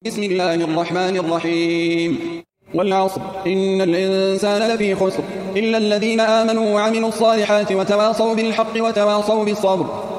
بسم الله الرحمن الرحيم والعصر إن الإنسان لفي خسر إلا الذين آمنوا وعملوا الصالحات وتواصوا بالحق وتواصوا بالصبر